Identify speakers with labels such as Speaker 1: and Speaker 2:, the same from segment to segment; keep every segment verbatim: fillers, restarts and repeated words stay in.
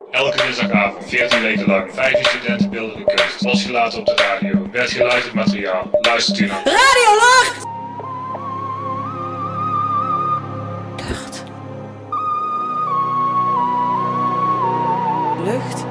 Speaker 1: Elke dinsdagavond, veertien weken lang, vijftien studenten beeldende kunst. Losgelaten op de radio. Werd geluisterd materiaal. Luistert u naar
Speaker 2: Radio Lucht!
Speaker 3: Lucht.
Speaker 2: Lucht.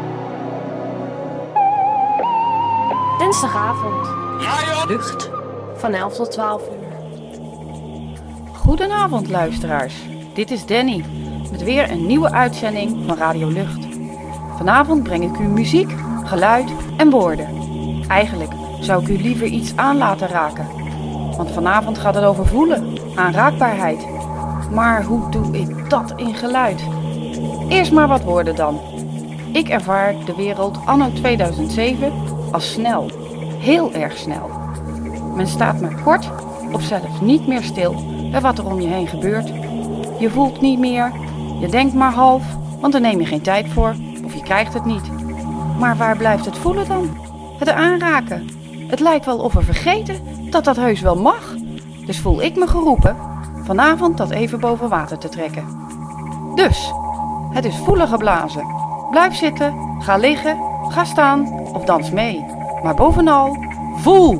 Speaker 3: Dinsdagavond.
Speaker 2: Radio
Speaker 3: Lucht. Van elf tot twaalf uur.
Speaker 4: Goedenavond luisteraars, dit is Danny met weer een nieuwe uitzending van Radio Lucht. Vanavond breng ik u muziek, geluid en woorden. Eigenlijk zou ik u liever iets aan laten raken, want vanavond gaat het over voelen, aanraakbaarheid. Maar hoe doe ik dat in geluid? Eerst maar wat woorden dan. Ik ervaar de wereld anno tweeduizend zeven als snel, heel erg snel. Men staat maar kort of zelfs niet meer stil bij wat er om je heen gebeurt. Je voelt niet meer, je denkt maar half, want daar neem je geen tijd voor of je krijgt het niet. Maar waar blijft het voelen dan? Het aanraken. Het lijkt wel of we vergeten dat dat heus wel mag. Dus voel ik me geroepen vanavond dat even boven water te trekken. Dus, het is voelen geblazen. Blijf zitten, ga liggen, ga staan of dans mee. Maar bovenal, voel!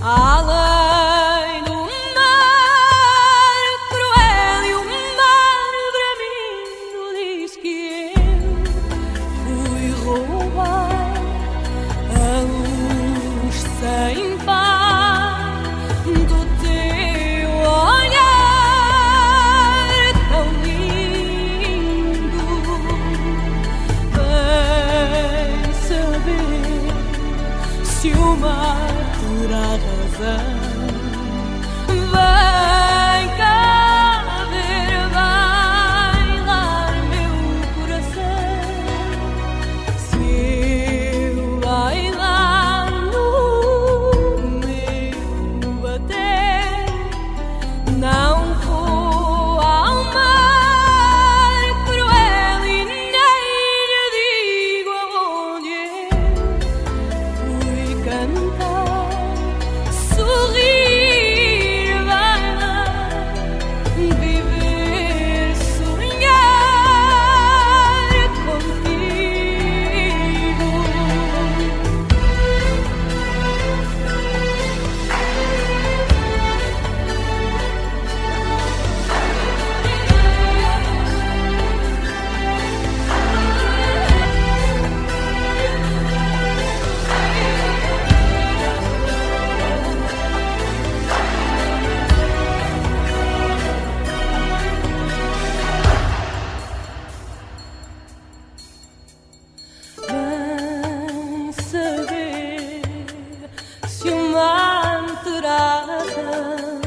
Speaker 2: além do mar cruel e o mar bramido diz que eu fui roubar a luz sem par do teu olhar tão lindo. Vem saber se o mar terá razão. Vem cá ver bailar meu coração. Se eu bailar no meu bater, não vou ao mar cruel e nem lhe digo aonde eu fui cantar, sorrir, bailar, viver, sonhar contigo. Vem saber se o mar terá razão.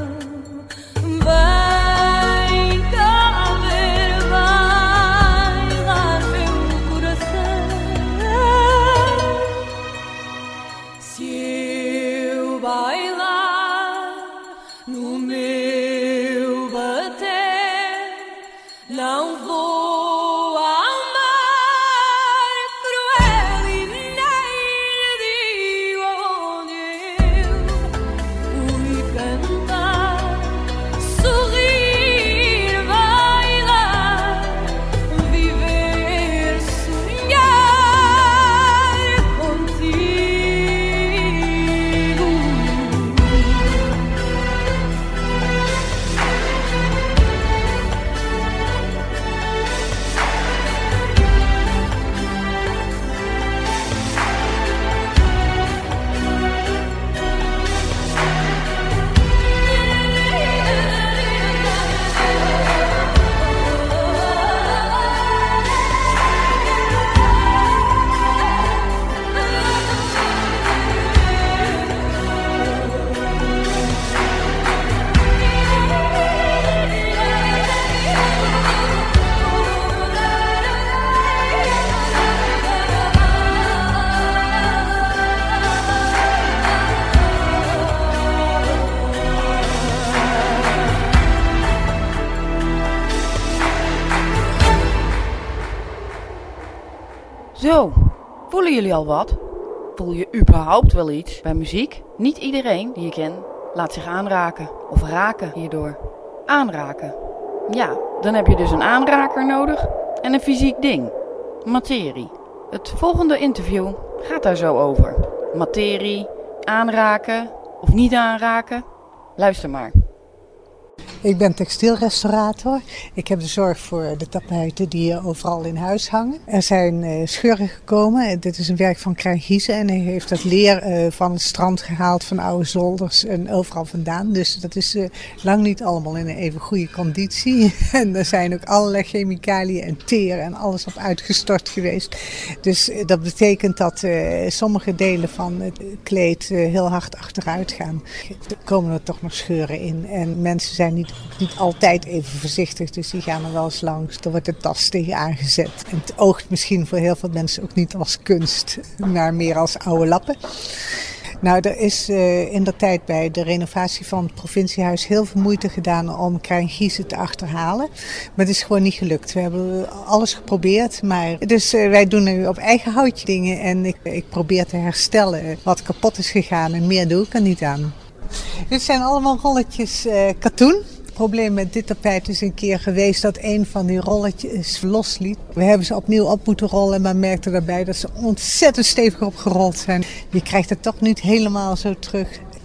Speaker 2: Vem cá ver bailar meu coração. Se eu bailar no meu bater, não vou ao mar cruel e nem lhe digo aonde eu fui cantar, sorrir, bailar, viver, sonhar contigo.
Speaker 4: Zo, voelen jullie al wat? Voel je überhaupt wel iets bij muziek? Niet iedereen die je kent laat zich aanraken of raken hierdoor. Aanraken. Ja, dan heb je dus een aanraker nodig en een fysiek ding. Materie. Het volgende interview gaat daar zo over. Materie, aanraken of niet aanraken. Luister maar.
Speaker 5: Ik ben textielrestaurator. Ik heb de zorg voor de tapijten die overal in huis hangen. Er zijn uh, scheuren gekomen. Dit is een werk van Krijn Giese en hij heeft dat leer uh, van het strand gehaald, van oude zolders en overal vandaan. Dus dat is uh, lang niet allemaal in een even goede conditie. En er zijn ook allerlei chemicaliën en teer en alles op uitgestort geweest. Dus uh, dat betekent dat uh, sommige delen van het kleed uh, heel hard achteruit gaan. Er komen er toch nog scheuren in en mensen zijn niet, niet altijd even voorzichtig, dus die gaan er wel eens langs. Er wordt de tas tegen aangezet. En het oogt misschien voor heel veel mensen ook niet als kunst, maar meer als oude lappen. Nou, er is uh, in de tijd bij de renovatie van het provinciehuis heel veel moeite gedaan om Krijn Giese te achterhalen. Maar het is gewoon niet gelukt. We hebben alles geprobeerd, maar dus uh, wij doen nu op eigen houtje dingen en ik, ik probeer te herstellen wat kapot is gegaan en meer doe ik er niet aan. Dit zijn allemaal rolletjes uh, katoen. Het probleem met dit tapijt is een keer geweest dat een van die rolletjes losliet. We hebben ze opnieuw op moeten rollen, maar merkten daarbij dat ze ontzettend stevig opgerold zijn. Je krijgt het toch niet helemaal zo terug.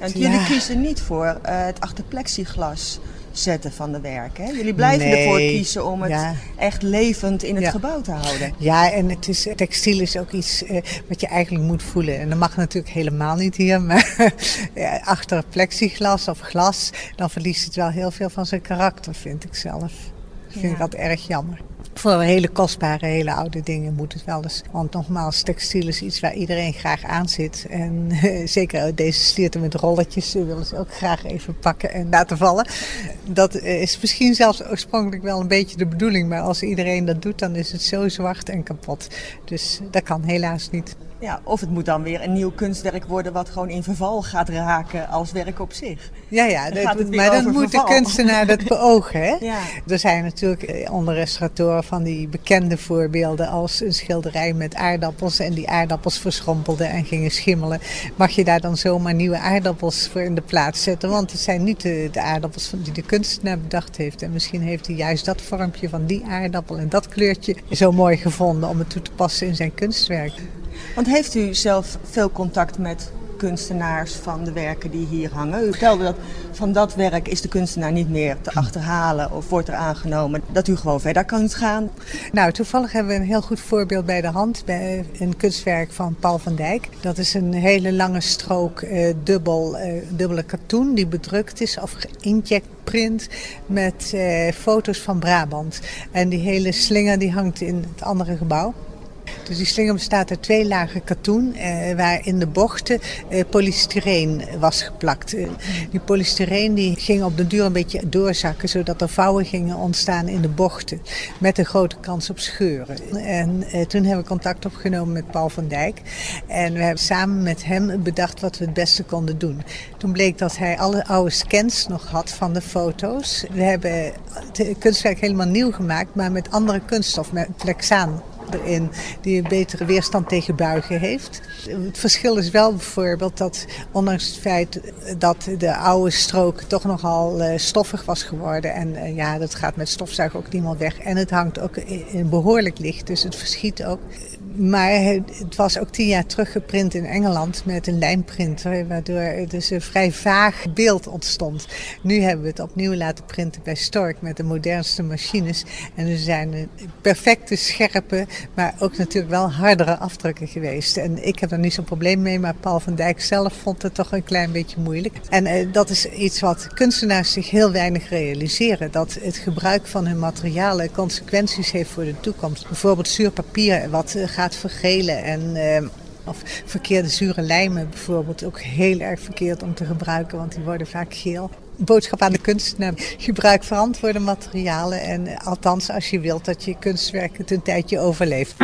Speaker 6: Want
Speaker 5: Ja.
Speaker 6: jullie kiezen niet voor uh, het achter plexiglas zetten van de werken. Hè? Jullie blijven
Speaker 5: Nee.
Speaker 6: ervoor kiezen om het
Speaker 5: Ja.
Speaker 6: echt levend in het
Speaker 5: Ja.
Speaker 6: gebouw te houden.
Speaker 5: Ja, en het is, textiel is ook iets uh, wat je eigenlijk moet voelen. En dat mag natuurlijk helemaal niet hier, maar ja, achter plexiglas of glas, dan verliest het wel heel veel van zijn karakter, vind ik zelf. Ik vind
Speaker 6: Ja.
Speaker 5: dat erg jammer. Voor hele kostbare, hele oude dingen moet het wel eens. Want nogmaals, textiel is iets waar iedereen graag aan zit. En uh, zeker deze slierten met rolletjes uh, willen ze ook graag even pakken en laten vallen. Dat uh, is misschien zelfs oorspronkelijk wel een beetje de bedoeling. Maar als iedereen dat doet, dan is het zo zwart en kapot. Dus dat kan helaas niet.
Speaker 6: Ja, of het moet dan weer een nieuw kunstwerk worden wat gewoon in verval gaat raken als werk op zich.
Speaker 5: Ja, ja,
Speaker 6: Dan
Speaker 5: dat,
Speaker 6: gaat het weer
Speaker 5: maar dan
Speaker 6: over
Speaker 5: moet
Speaker 6: verval.
Speaker 5: de kunstenaar dat beogen. Hè?
Speaker 6: Ja.
Speaker 5: Er zijn natuurlijk onder restauratoren van die bekende voorbeelden als een schilderij met aardappels en die aardappels verschrompelden en gingen schimmelen. Mag je daar dan zomaar nieuwe aardappels voor in de plaats zetten? Want het zijn niet de, de aardappels die de kunstenaar bedacht heeft. En misschien heeft hij juist dat vormpje van die aardappel en dat kleurtje zo mooi gevonden om het toe te passen in zijn kunstwerk.
Speaker 6: Want heeft u zelf veel contact met kunstenaars van de werken die hier hangen? U vertelde dat van dat werk is de kunstenaar niet meer te achterhalen of wordt er aangenomen dat u gewoon verder kan gaan.
Speaker 5: Nou, toevallig hebben we een heel goed voorbeeld bij de hand. Bij een kunstwerk van Paul van Dijk. Dat is een hele lange strook uh, dubbel, uh, dubbele katoen die bedrukt is of geïnkjet print met uh, foto's van Brabant. En die hele slinger die hangt in het andere gebouw. Dus die slinger bestaat uit twee lagen katoen, eh, waar in de bochten eh, polystyreen was geplakt. Eh, die polystyreen die ging op de duur een beetje doorzakken, zodat er vouwen gingen ontstaan in de bochten. Met een grote kans op scheuren. En eh, toen hebben we contact opgenomen met Paul van Dijk. En we hebben samen met hem bedacht wat we het beste konden doen. Toen bleek dat hij alle oude scans nog had van de foto's. We hebben het kunstwerk helemaal nieuw gemaakt, maar met andere kunststof, met plexaan erin, die een betere weerstand tegen buigen heeft. Het verschil is wel bijvoorbeeld dat, ondanks het feit dat de oude strook toch nogal uh, stoffig was geworden, en uh, ja, dat gaat met stofzuigen ook niet meer weg, en het hangt ook in behoorlijk licht, dus het verschiet ook. Maar het was ook tien jaar terug geprint in Engeland met een lijmprinter, waardoor er dus een vrij vaag beeld ontstond. Nu hebben we het opnieuw laten printen bij Stork met de modernste machines. En er zijn perfecte, scherpe, maar ook natuurlijk wel hardere afdrukken geweest. En ik heb er niet zo'n probleem mee, maar Paul van Dijk zelf vond het toch een klein beetje moeilijk. En uh, dat is iets wat kunstenaars zich heel weinig realiseren. Dat het gebruik van hun materialen consequenties heeft voor de toekomst. Bijvoorbeeld zuur papier, wat uh, gaat vergelen en uh, of verkeerde zure lijmen bijvoorbeeld ook heel erg verkeerd om te gebruiken, want die worden vaak geel. Boodschap aan de kunstenaar: gebruik verantwoorde materialen en uh, althans als je wilt dat je kunstwerk het een tijdje overleeft.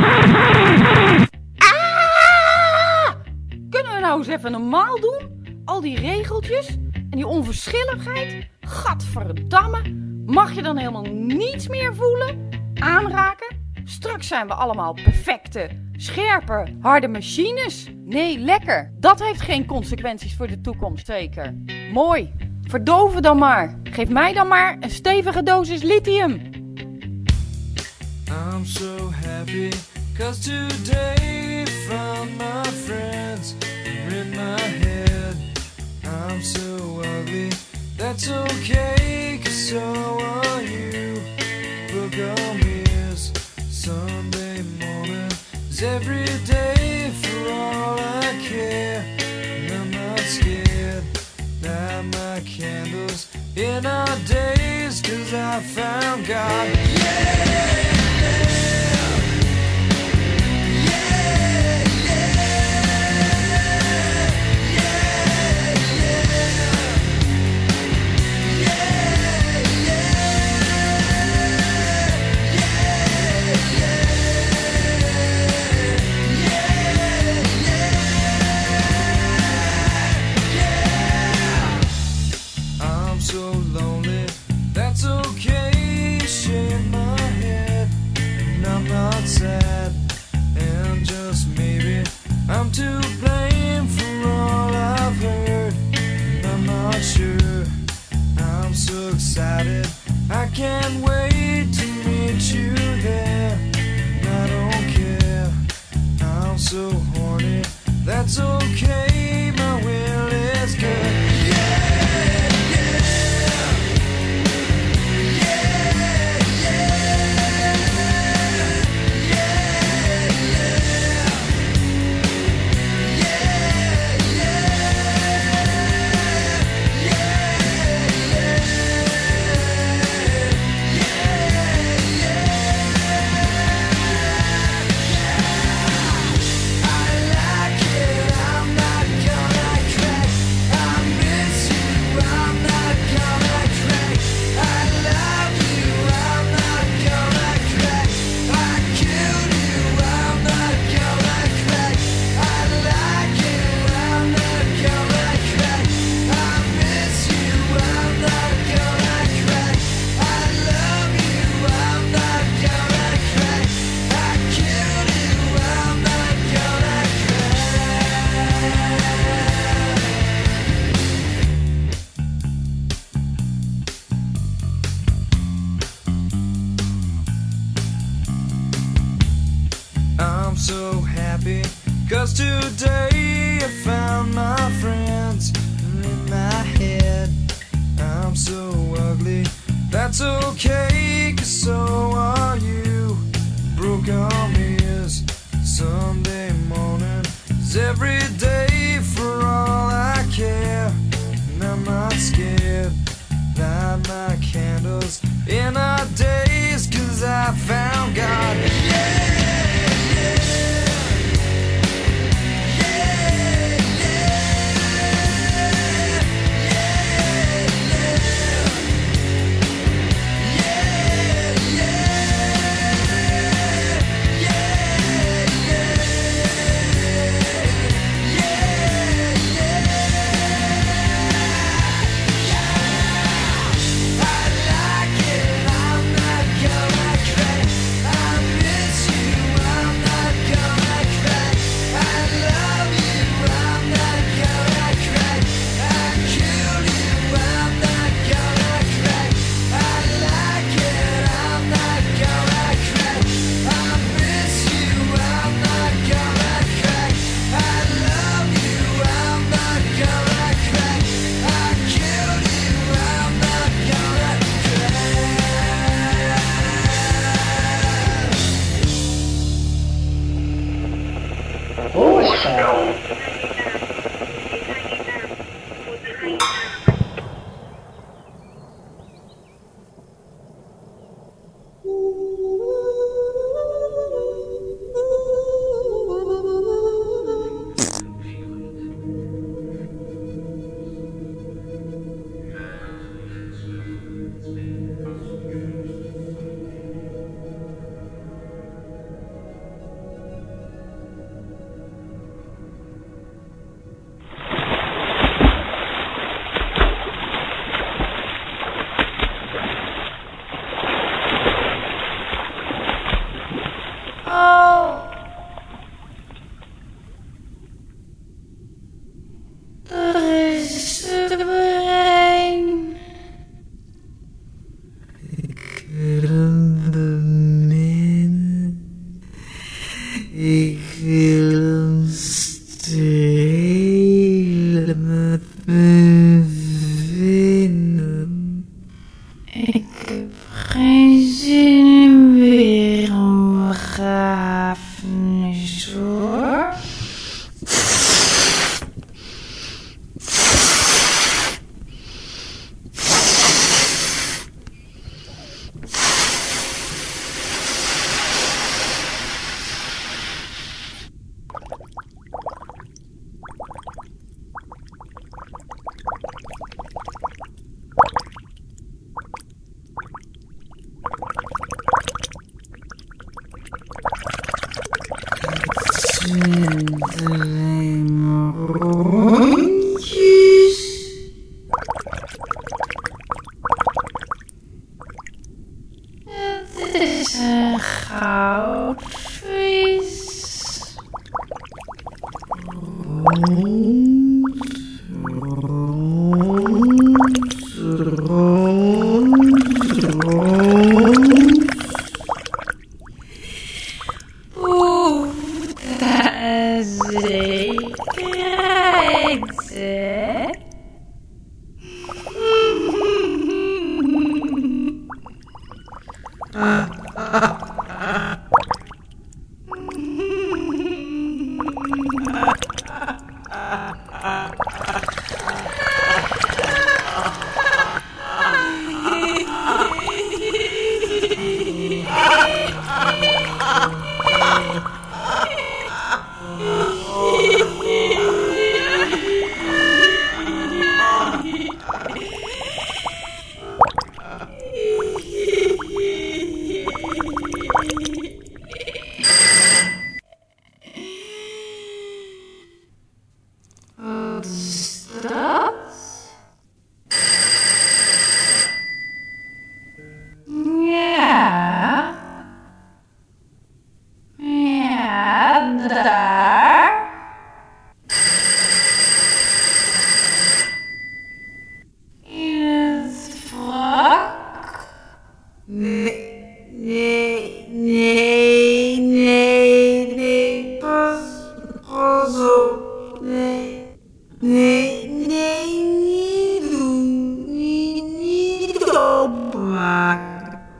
Speaker 4: Ah! Kunnen we nou eens even normaal doen? Al die regeltjes en die onverschilligheid? Gadverdamme, mag je dan helemaal niets meer voelen? Aanraken? Straks zijn we allemaal perfecte, scherpe, harde machines. Nee, lekker. Dat heeft geen consequenties voor de toekomst, zeker. Mooi. Verdoven dan maar. Geef mij dan maar een stevige dosis lithium.
Speaker 7: I'm so happy, cause today found my friends are in my head. I'm so ugly, that's okay, cause so are you. Book on ears, Sunday morning is every day for all I care. And I'm not scared, light my candles in our days, cause I found God. Yeah! So lonely, that's okay, shake my head. happy, 'cause today I found my friends in my head. I'm so ugly, that's okay, 'cause so are you. Broke arm is Sunday morning, is every day for all I care. And I'm not scared, light my candles in our days, 'cause I found God. Yeah!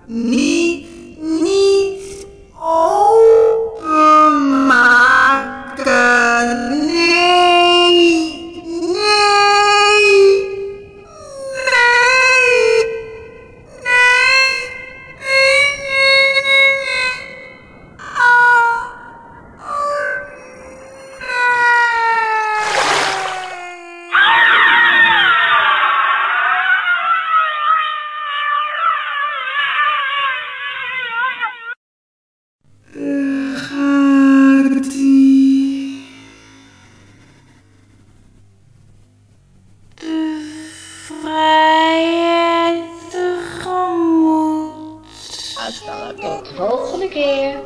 Speaker 8: niet, niet openmaken. Nee, nee, nee, nee, nee, ah,
Speaker 3: Tot de volgende keer.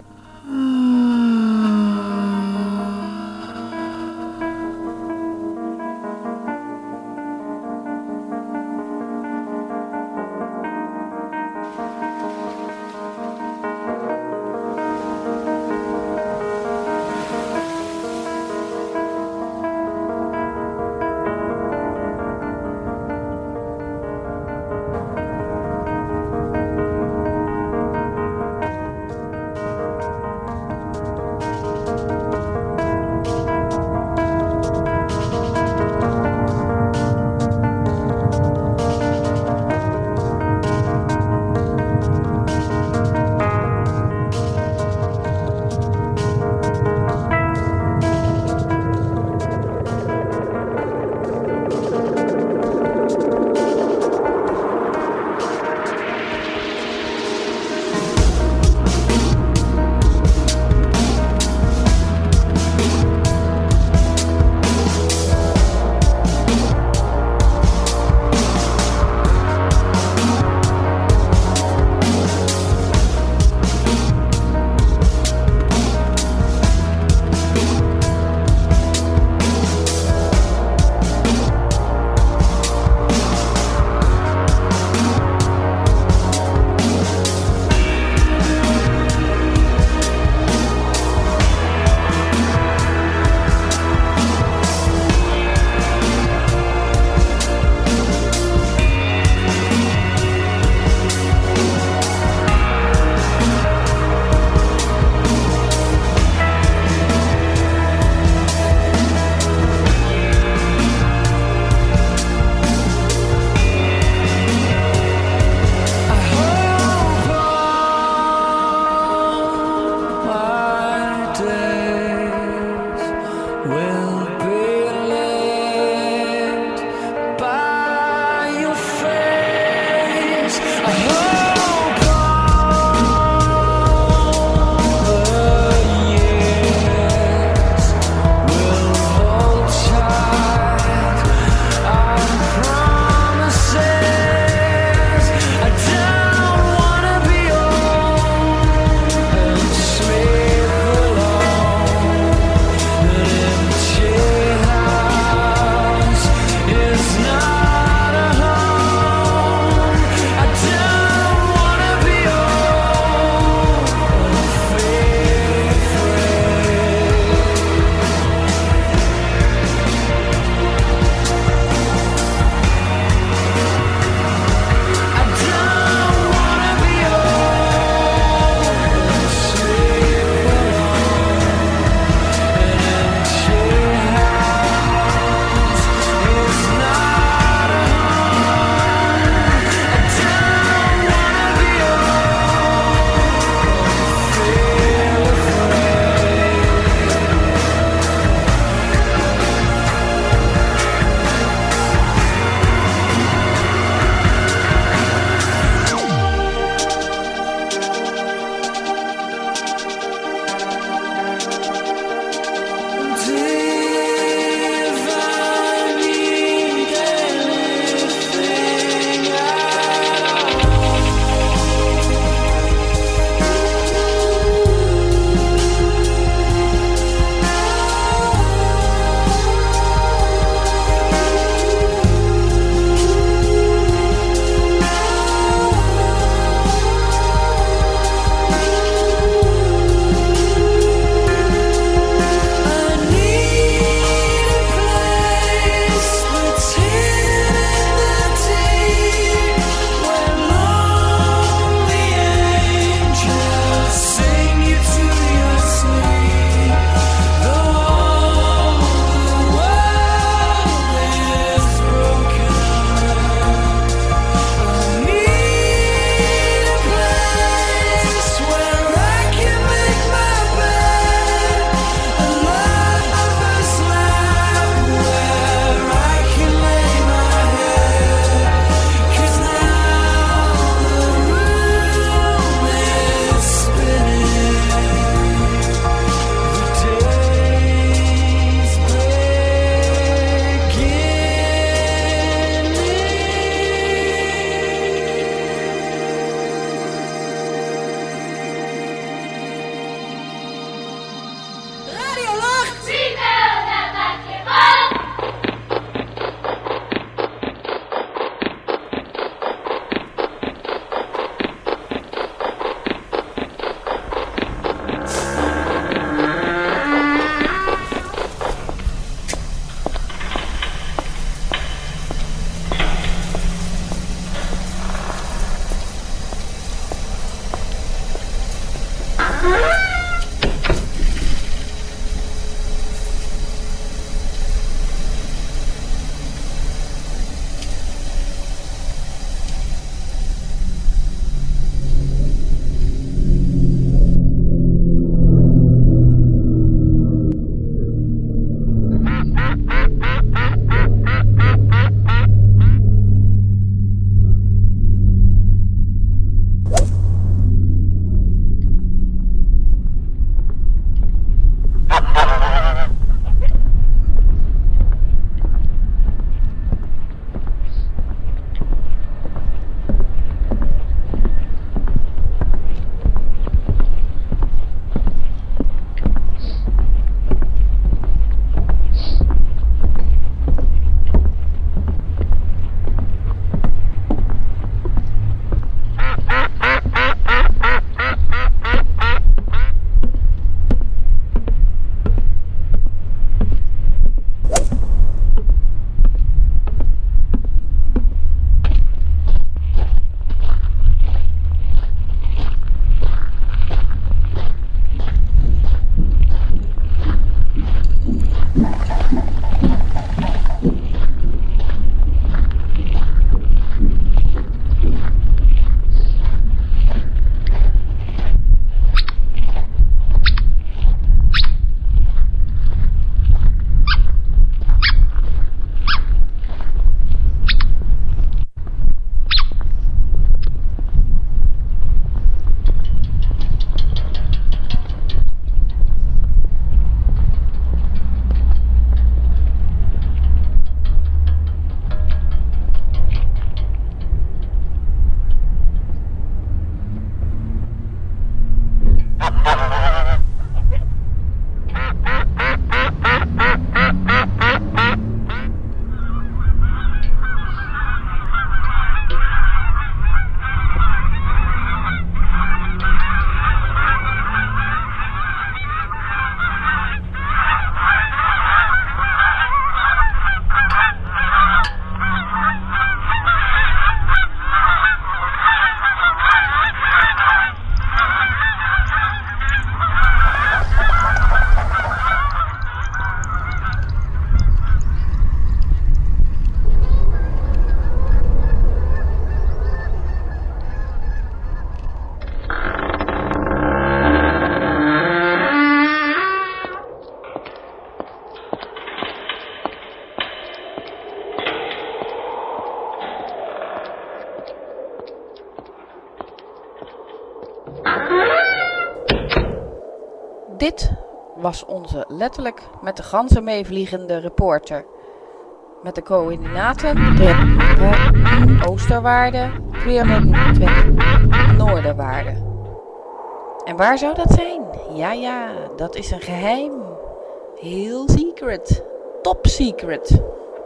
Speaker 4: Dit was onze letterlijk met de ganzen meevliegende reporter. Met de coördinaten oosterwaarde, tweehonderdtwintig noorderwaarde. En waar zou dat zijn? Ja, ja, dat is een geheim. Heel secret. Top secret.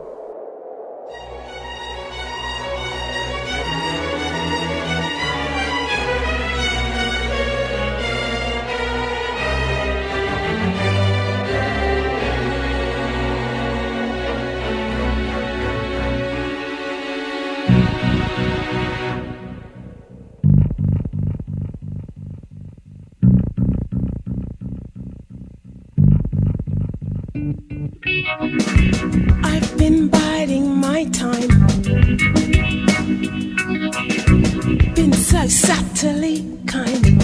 Speaker 9: I've been biding my time, been so subtly kind.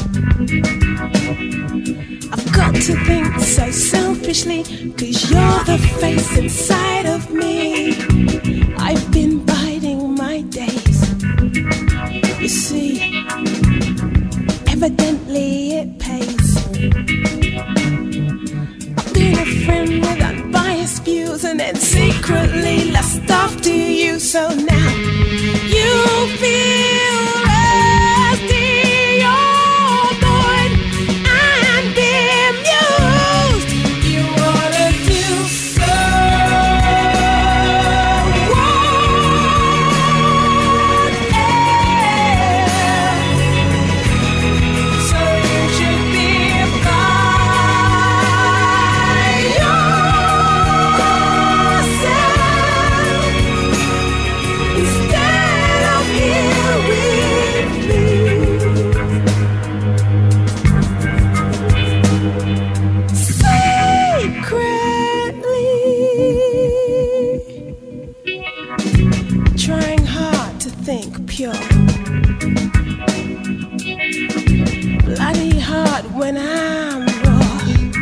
Speaker 9: I've got to think so selfishly, 'cause you're the face inside of me. I've been biding my days, you see, evidently it pays. I've been a friend with unbiased views and then secretly lust after you. So now you feel rusty, you're bored and bemused. You wanna do so what else? So you should be trying hard to think pure, bloody hard when I'm raw.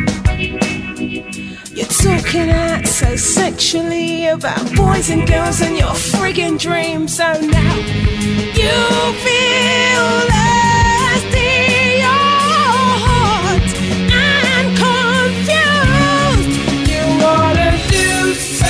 Speaker 9: You're talking out so sexually about boys and girls and your friggin' dreams. So now you feel lusty, you're hot and confused. You wanna do so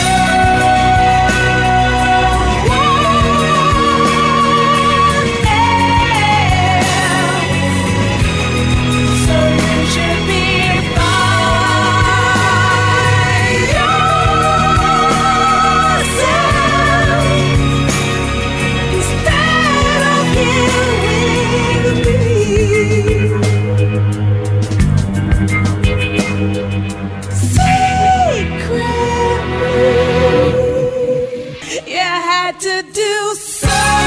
Speaker 9: to do so.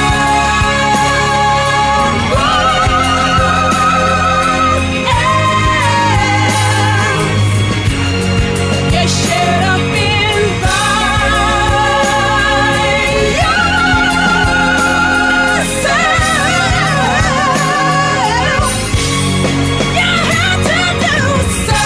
Speaker 9: You should have been by yourself. You had to do so.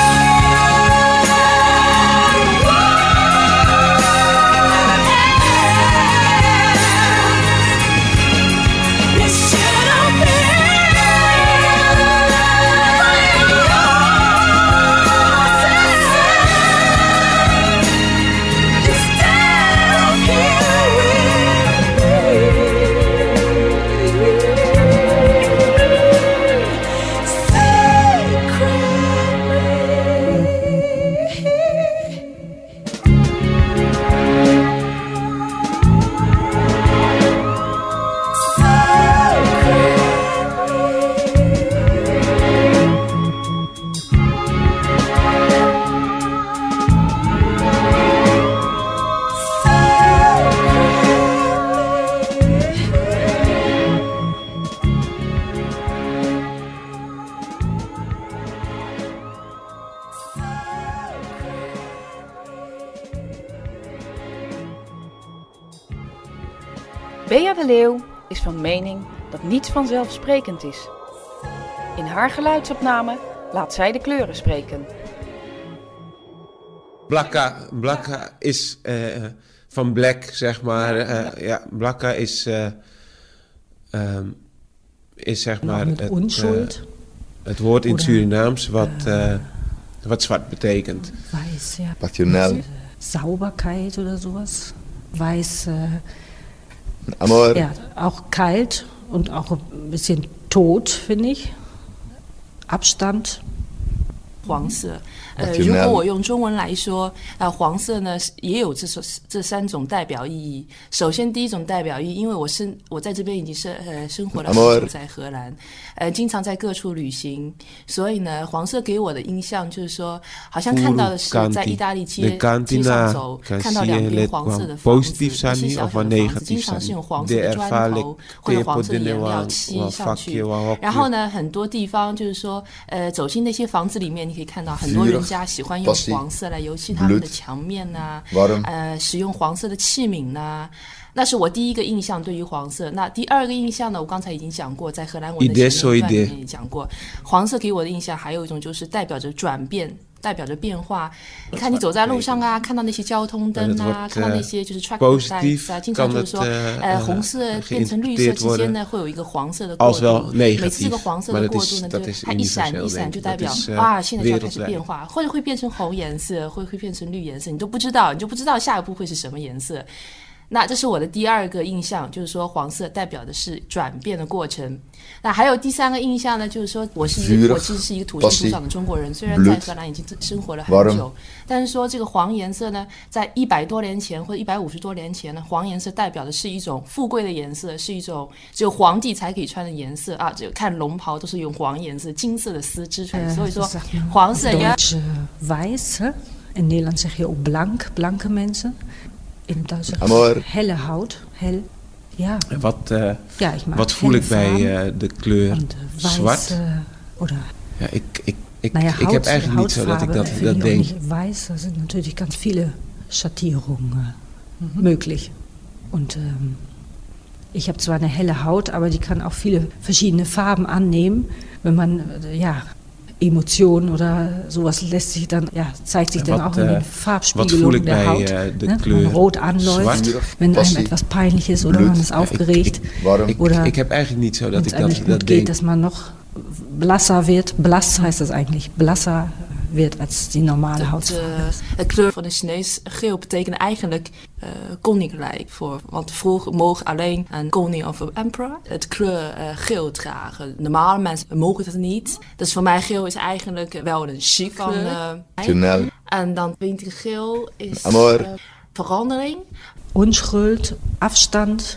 Speaker 4: Bea de Leeuw is van mening dat niets vanzelfsprekend is. In haar geluidsopname laat zij de kleuren spreken.
Speaker 10: Blakka, Blakka is uh, van black, zeg maar. Uh, ja, Blakka is, uh, um, is zeg maar het, uh, het woord in het Surinaams wat, uh, Wat zwart betekent.
Speaker 11: Weiß, ja.
Speaker 12: Passionell.
Speaker 11: Äh, Sauberkeit oder sowas. Weiß. Äh,
Speaker 12: Amor.
Speaker 11: Ja, auch kalt und auch ein bisschen tot, finde ich. Abstand.
Speaker 13: 黄色，呃，如果我用中文来说，呃，黄色呢也有这种这三种代表意义。首先，第一种代表意义，因为我生我在这边已经生呃生活了很久，在荷兰，呃，经常在各处旅行，所以呢，黄色给我的印象就是说，好像看到的是在意大利街街上走，看到两边黄色的房子，一些小小的房子，经常是用黄色的砖头或者黄色的颜料漆上去。然后呢，很多地方就是说，呃，走进那些房子里面，你可以看到很多人家喜欢用黄色来油漆他们的墙面呐、啊，呃，使用黄色的器皿呐、啊。那是我第一个印象对于黄色。那第二个印象呢，我刚才已经讲过，在荷兰文的写作段里面也讲过，黄色给我的印象还有一种就是代表着转变。代表着变化。你看，你走在路上啊，看到那些交通灯啊，看到那些就是 traffic lights 啊，经常就是说，呃，红色变成绿色之间呢，会有一个黄色的过渡。每次这个黄色的过渡呢，就它一闪一闪，就代表啊，现在就要开始变化，或者会变成红颜色，会会变成绿颜色，你都不知道，你就不知道下一步会是什么颜色。那这是我的第二个印象，就是说黄色代表的是转变的过程。那还有第三个印象呢，就是说我是一个我其实是一个土生土长的中国人，虽然在荷兰已经生活了很久，但是说这个黄颜色呢，在一百多年前或者一百五十多年前呢，黄颜色代表的是一种富贵的颜色，是一种只有皇帝才可以穿的颜色啊！只有看龙袍都是用黄颜色、金色的丝织出来，所以说黄色也。
Speaker 11: Weiß, in Nederland zeg je ook blank, blanke mensen. In het Duits helle hout, hel. Ja.
Speaker 10: Wat, uh,
Speaker 11: ja, ik
Speaker 10: wat voel ik bij uh, de kleur
Speaker 11: und, uh,
Speaker 10: zwart?
Speaker 11: Uh, oder
Speaker 10: ja, ik, ik, ik,
Speaker 11: naja,
Speaker 10: ik heb eigenlijk niet zo dat ik dat, dat denk.
Speaker 11: Weiß, da sind natürlich ganz viele Schattierungen mhm. möglich. Und ähm, ich habe zwar eine helle Haut, aber die kann auch viele verschiedene Farben annehmen, wenn man, äh, ja... Emotionen oder sowas lässt sich dann, ja, zeigt sich dann
Speaker 10: wat,
Speaker 11: auch in den Farbspiegelungen der Haut.
Speaker 10: Uh, de
Speaker 11: ne?
Speaker 10: Kleur
Speaker 11: wenn rot anläuft, zwart, wenn einem etwas peinlich ist oder man ist aufgeregt.
Speaker 10: Ja, ik, ik,
Speaker 11: oder
Speaker 10: ik heb eigenlijk niet zo dat ik dat,
Speaker 11: nicht gut
Speaker 10: dat
Speaker 11: geht,
Speaker 10: denk.
Speaker 11: dass man noch blasser wird. Blass heißt das eigentlich. Blasser wird als die normale huidsfarbe.
Speaker 13: De kleur van de Chinees geel betekent eigenlijk uh, koninkrijk. Voor, want vroeger mocht alleen een koning of een emperor het kleur uh, geel dragen. Normale mensen mogen dat niet. Dus voor mij geel is eigenlijk wel een chic kleur. Uh, en dan vind ik geel is uh, verandering.
Speaker 11: Onschuld, afstand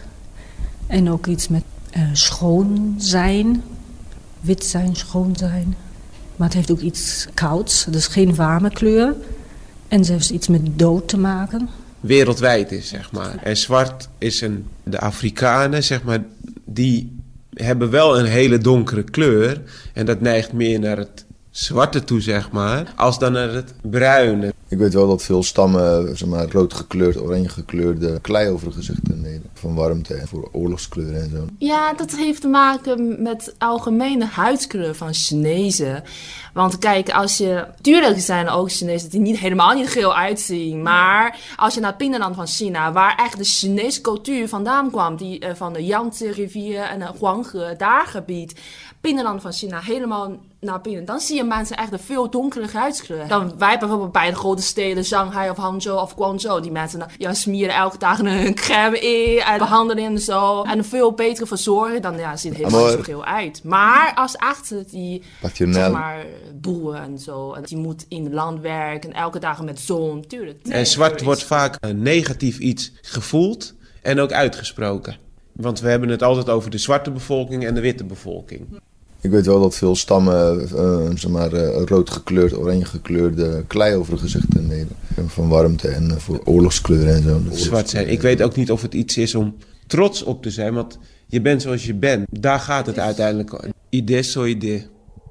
Speaker 11: en ook iets met uh, schoon zijn. Wit zijn, schoon zijn. Maar het heeft ook iets kouds. Het is geen warme kleur. En ze heeft iets met dood te maken.
Speaker 10: Wereldwijd is, zeg maar. En zwart is een... De Afrikanen, zeg maar, die hebben wel een hele donkere kleur. En dat neigt meer naar het zwarte toe, zeg maar, als dan naar het bruine.
Speaker 12: Ik weet wel dat veel stammen, zeg maar, rood gekleurd, oranje gekleurde klei over het gezicht nemen. Van warmte en voor oorlogskleuren en zo.
Speaker 13: Ja, dat heeft te maken met algemene huidskleur van Chinezen. Want kijk, als je... Tuurlijk zijn er ook Chinezen die niet, helemaal niet geel uitzien. Maar als je naar het binnenland van China, waar echt de Chinese cultuur vandaan kwam, die uh, van de Yangtze-rivier en het Huanghe, daar gebied, binnenland van China, helemaal naar binnen, dan zie je mensen echt een veel donkere huidskleur dan wij bijvoorbeeld bij de grote steden, Shanghai of Hangzhou of Guangzhou. Die mensen ja, smeren elke dag hun crème in en behandelen en zo. En een veel betere verzorgen, dan ja, ziet het helemaal niet zo geel uit. Maar als achter die, zeg maar, boeren en zo, en die moet in het land werken, elke dag met zon, tuurlijk.
Speaker 10: En zwart wordt vaak een negatief iets gevoeld en ook uitgesproken. Want we hebben het altijd over de zwarte bevolking en de witte bevolking.
Speaker 12: Ik weet wel dat veel stammen, uh, zeg maar, uh, rood gekleurd, oranje gekleurde klei over het gezicht nemen. Van warmte en uh, voor oorlogskleuren en zo.
Speaker 10: Zwart zijn. Ik weet ook niet of het iets is om trots op te zijn, want je bent zoals je bent. Daar gaat het uiteindelijk om. Idee so idee.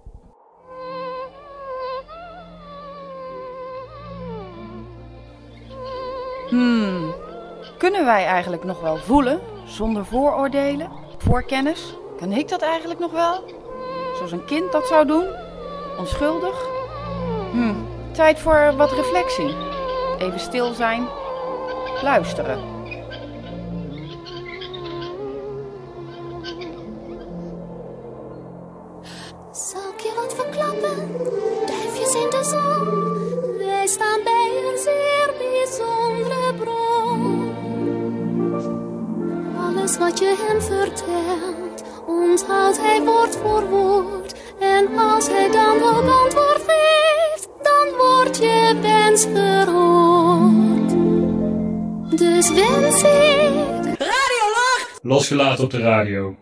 Speaker 4: Hmm. Kunnen wij eigenlijk nog wel voelen, zonder vooroordelen, voorkennis? Kan ik dat eigenlijk nog wel? Zoals een kind dat zou doen? Onschuldig? Hm. Tijd voor wat reflectie. Even stil zijn. Luisteren.
Speaker 14: Zal ik je wat verklappen? Duifjes in de zon.
Speaker 2: alles wat je hem vertelt, onthoudt hij woord voor woord. En als hij dan ook antwoord geeft, dan wordt je wens verhoord. Dus wens ik...
Speaker 1: Radio Lucht! Losgelaten op de radio.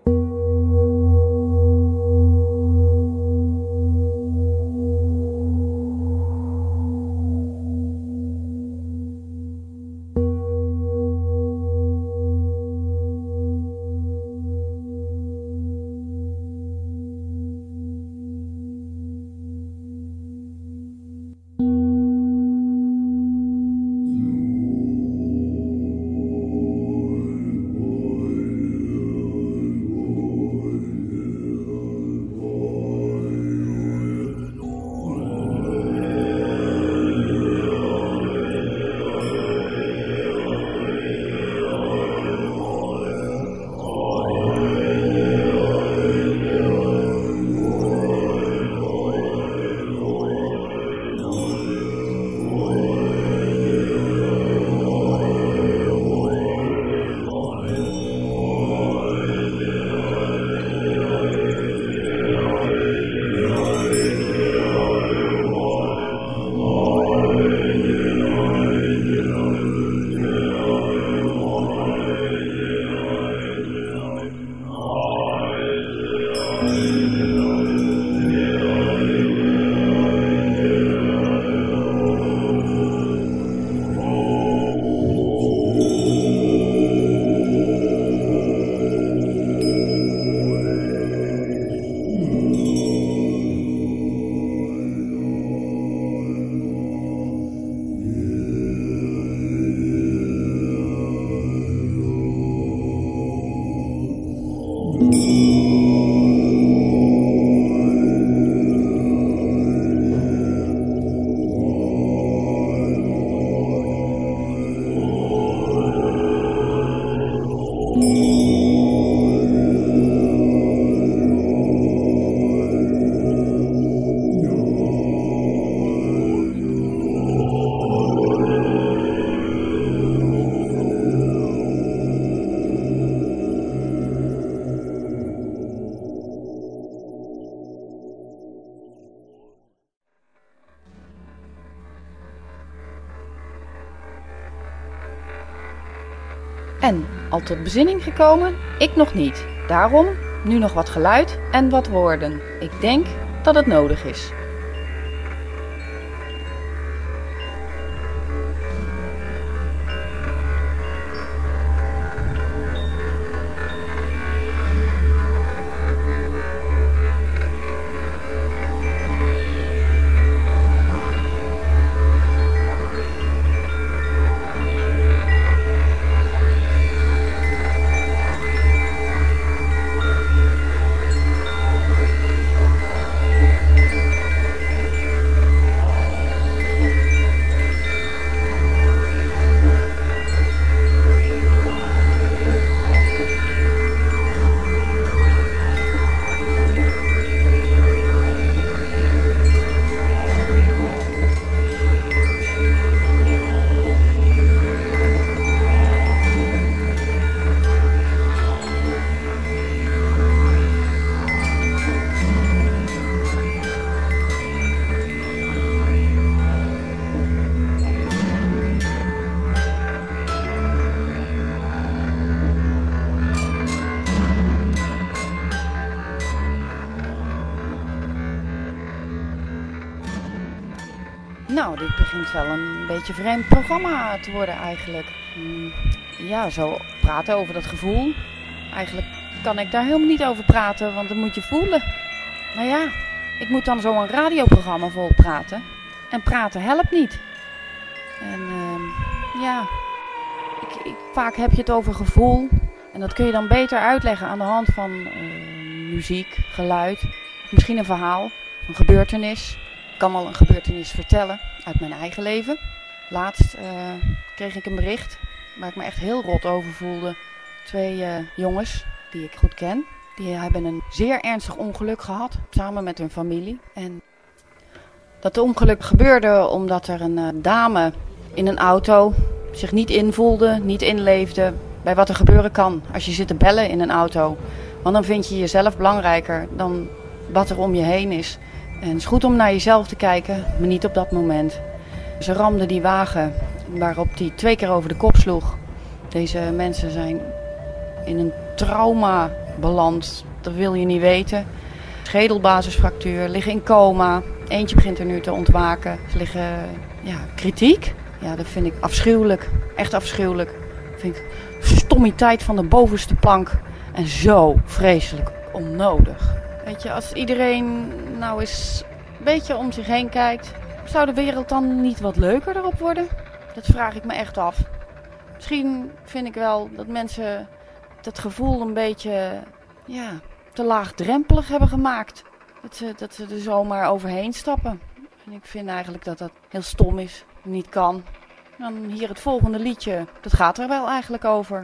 Speaker 4: En, al tot bezinning gekomen? Ik nog niet. Daarom, nu nog wat geluid en wat woorden. Ik denk dat het nodig is. Nou, dit begint wel een beetje een vreemd programma te worden eigenlijk. Ja, zo praten over dat gevoel. Eigenlijk kan ik daar helemaal niet over praten, want dat moet je voelen. Maar ja, ik moet dan zo'n radioprogramma vol praten. En praten helpt niet. En uh, ja, ik, ik, vaak heb je het over gevoel. En dat kun je dan beter uitleggen aan de hand van uh, muziek, geluid. Misschien een verhaal, een gebeurtenis. Ik kan wel een gebeurtenis vertellen uit mijn eigen leven. Laatst uh, kreeg ik een bericht waar ik me echt heel rot over voelde. Twee uh, jongens die ik goed ken. Die hebben een zeer ernstig ongeluk gehad, samen met hun familie. En dat ongeluk gebeurde omdat er een uh, dame in een auto zich niet invoelde, niet inleefde. bij wat er gebeuren kan als je zit te bellen in een auto. Want dan vind je jezelf belangrijker dan wat er om je heen is. En het is goed om naar jezelf te kijken, maar niet op dat moment. Ze ramden die wagen waarop die twee keer over de kop sloeg. Deze mensen zijn in een trauma beland, dat wil je niet weten. Schedelbasisfractuur, liggen in coma. Eentje begint er nu te ontwaken. Ze liggen, ja, kritiek. Ja, dat vind ik afschuwelijk. Echt afschuwelijk. Dat vind ik stommiteit van de bovenste plank. En zo vreselijk onnodig. Weet je, als iedereen nou eens een beetje om zich heen kijkt, zou de wereld dan niet wat leuker erop worden? Dat vraag ik me echt af. Misschien vind ik wel dat mensen dat gevoel een beetje, ja, te laagdrempelig hebben gemaakt. Dat ze, dat ze er zomaar overheen stappen. En ik vind eigenlijk dat dat heel stom is. Niet kan. Dan hier het volgende liedje. Dat gaat er wel eigenlijk over.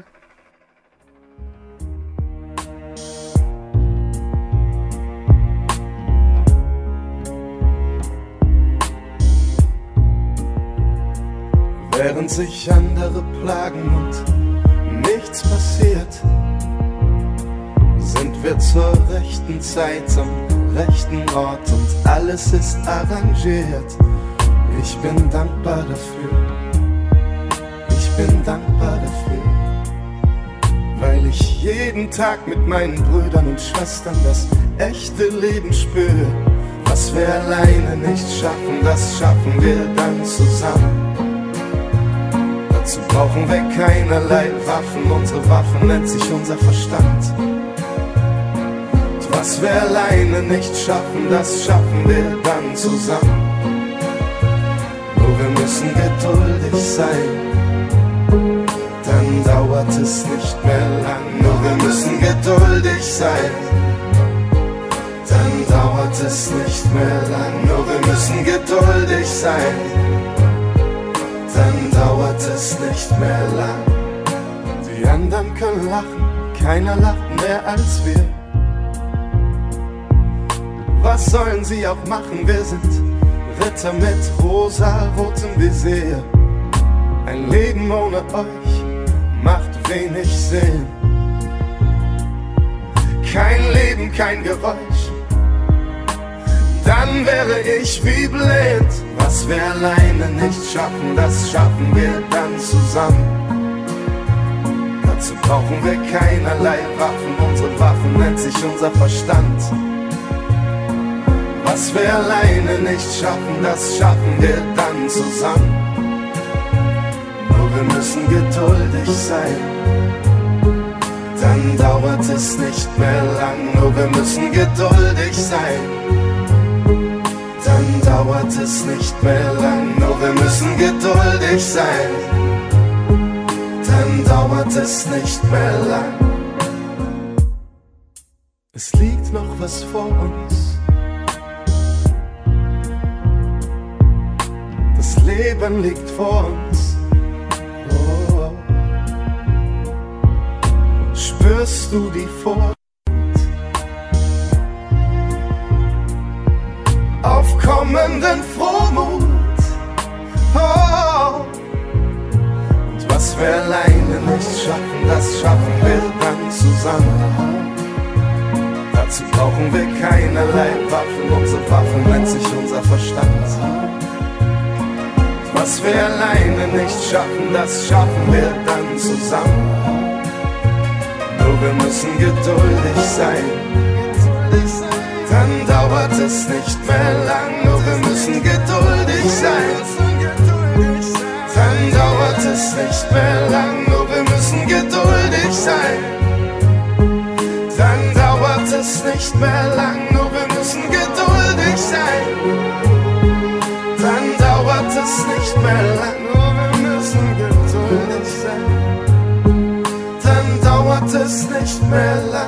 Speaker 14: Während sich andere plagen und nichts passiert, sind wir zur rechten Zeit am rechten Ort und alles ist arrangiert. Ich bin dankbar dafür, ich bin dankbar dafür, weil ich jeden Tag mit meinen Brüdern und Schwestern das echte Leben spüre. Was wir alleine nicht schaffen, das schaffen wir dann zusammen. Dazu brauchen wir keinerlei Waffen, unsere Waffen nennt sich unser Verstand. Und was wir alleine nicht schaffen, das schaffen wir dann zusammen. Nur wir müssen geduldig sein, dann dauert es nicht mehr lang. Nur wir müssen geduldig sein, dann dauert es nicht mehr lang. Nur wir müssen geduldig sein, dann dauert es nicht mehr lang. Die anderen können lachen, keiner lacht mehr als wir. Was sollen sie auch machen, wir sind Ritter mit rosa-rotem Visier. Ein Leben ohne euch macht wenig Sinn. Kein Leben, kein Geräusch, dann wäre ich wie blind. Was wir alleine nicht schaffen, das schaffen wir dann zusammen. Dazu brauchen wir keinerlei Waffen, unsere Waffen nennt sich unser Verstand. Was wir alleine nicht schaffen, das schaffen wir dann zusammen. Nur wir müssen geduldig sein, dann dauert es nicht mehr lang. Nur wir müssen geduldig sein, dann dauert es nicht mehr lang. Nur wir müssen geduldig sein, dann dauert es nicht mehr lang. Es liegt noch was vor uns, das Leben liegt vor uns. Oh. Spürst du die Vorfreude? Aufkommenden Frohmut, oh. Und was wir alleine nicht schaffen, das schaffen wir dann zusammen. Dazu brauchen wir keinerlei Waffen, unsere Waffen nennt sich unser Verstand. Und was wir alleine nicht schaffen, das schaffen wir dann zusammen. Nur wir müssen geduldig sein, dann dauert es nicht mehr lang. Nur wir müssen geduldig sein, dann dauert es nicht mehr lang. Nur wir müssen geduldig sein, dann dauert es nicht mehr lang. Nur wir müssen geduldig sein, dann dauert es nicht mehr lang. Nur wir müssen geduldig sein, dann dauert es nicht mehr lang.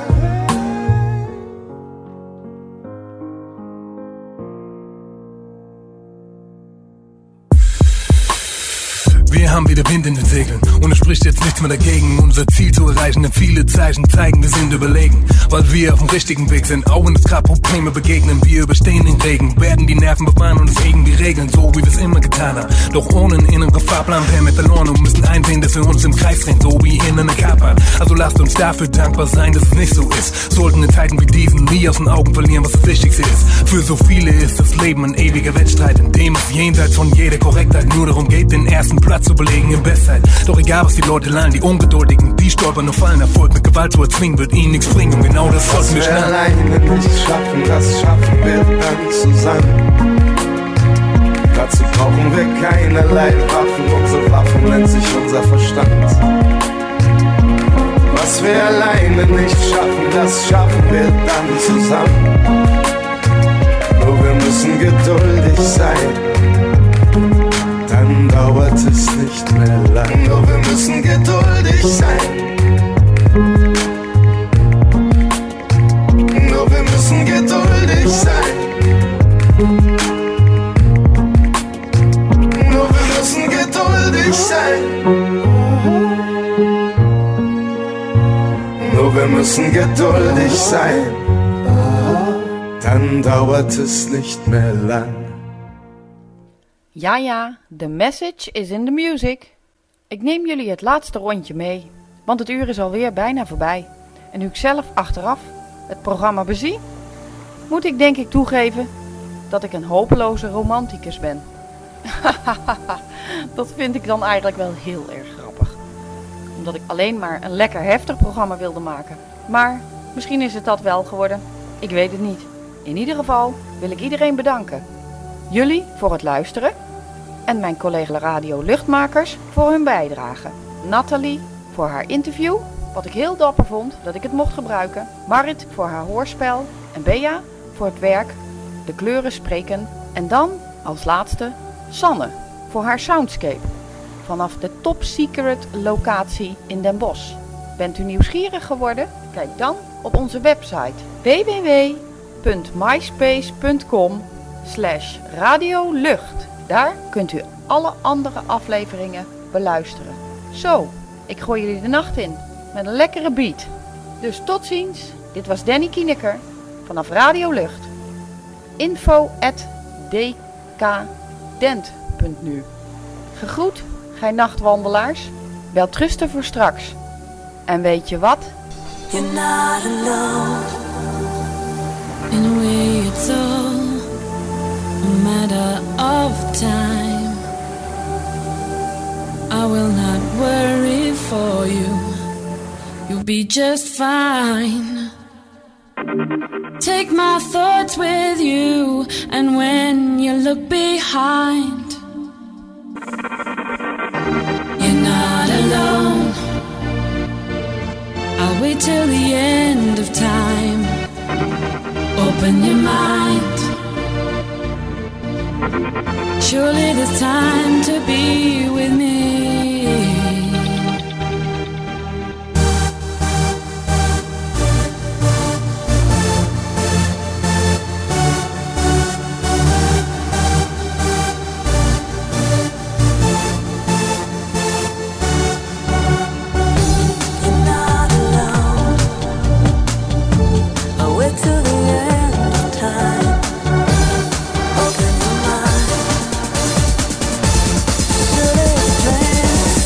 Speaker 15: haben wieder Wind in den Segeln und es spricht jetzt nichts mehr dagegen, unser Ziel zu erreichen, denn viele Zeichen zeigen, wir sind überlegen, weil wir auf dem richtigen Weg sind, auch wenn uns gerade Probleme begegnen, wir überstehen den Regen, werden die Nerven bewahren und es irgendwie regeln, so wie wir es immer getan haben, doch ohne einen inneren Fahrplan per mit verloren und müssen einsehen, dass wir uns im Kreis drehen, so wie in einer Kappa, also lasst uns dafür dankbar sein, dass es nicht so ist, sollten in Zeiten wie diesen nie aus den Augen verlieren, was das Wichtigste ist, für so viele ist das Leben ein ewiger Wettstreit, in dem es jenseits von jeder Korrektheit nur darum geht, den ersten Platz zu belegen in Bestzeit. Doch egal was die Leute lallen, die Ungeduldigen, die stolpern und fallen, Erfolg mit Gewalt zu erzwingen, wird ihnen nichts bringen und genau das sollten wir schnell.
Speaker 14: alleine nicht schaffen, das schaffen wir dann zusammen. Dazu brauchen wir keinerlei Waffen, unsere Waffen nennt sich unser Verstand. Was wir alleine nicht schaffen, das schaffen wir dann zusammen. Nur wir müssen geduldig sein, dann dauert es nicht mehr lang. Nur wir müssen geduldig sein. Nur wir müssen geduldig sein. Nur wir müssen geduldig sein. Nur wir müssen geduldig sein. Dann dauert es nicht mehr lang.
Speaker 4: Ja, ja, the message is in the music. Ik neem jullie het laatste rondje mee, want het uur is alweer bijna voorbij. En nu ik zelf achteraf het programma bezie, moet ik denk ik toegeven dat ik een hopeloze romanticus ben. Dat vind ik dan eigenlijk wel heel erg grappig. Omdat ik alleen maar een lekker heftig programma wilde maken. Maar misschien is het dat wel geworden. Ik weet het niet. In ieder geval wil ik iedereen bedanken. Jullie voor het luisteren. En mijn collega Radio Luchtmakers voor hun bijdrage. Nathalie voor haar interview, wat ik heel dapper vond dat ik het mocht gebruiken. Marit voor haar hoorspel. En Bea voor het werk De Kleuren Spreken. En dan als laatste Sanne voor haar soundscape. Vanaf de top secret locatie in Den Bosch. Bent u nieuwsgierig geworden? Kijk dan op onze website w w w punt myspace punt com slash radiolucht. Daar kunt u alle andere afleveringen beluisteren. Zo, ik gooi jullie de nacht in met een lekkere beat. Dus tot ziens, dit was Danny Kieneker vanaf Radio Lucht. info at d k dent punt n u. Gegroet, gij nachtwandelaars. Welterusten voor straks. En weet je wat?
Speaker 16: You're not alone. In a way it's all a matter of time. I will not worry for you. You'll be just fine. Take my thoughts with you, and when you look behind, you're not alone. I'll wait till the end of time. Open your mind. Surely there's time to be with me.
Speaker 17: Surely it's strange.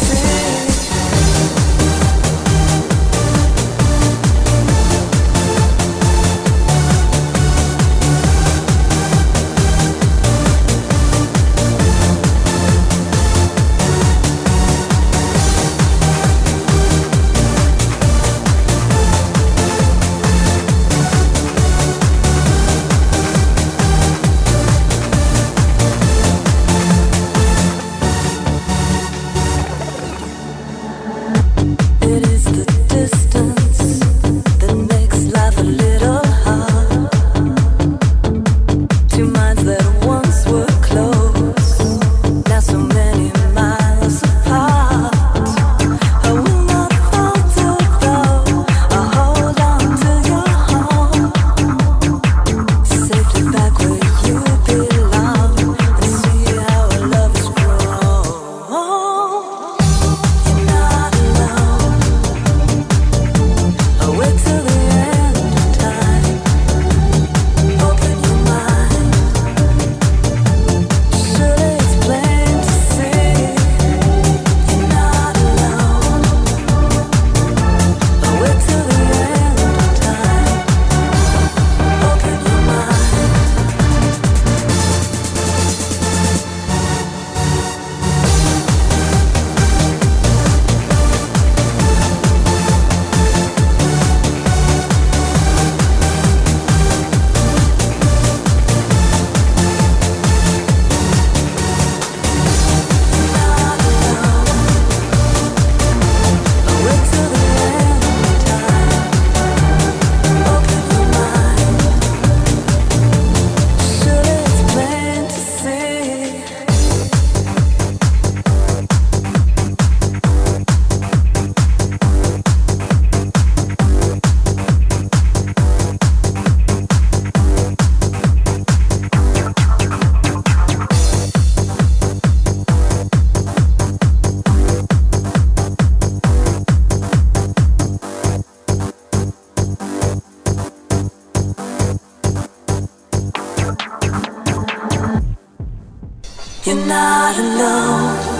Speaker 17: You're not alone.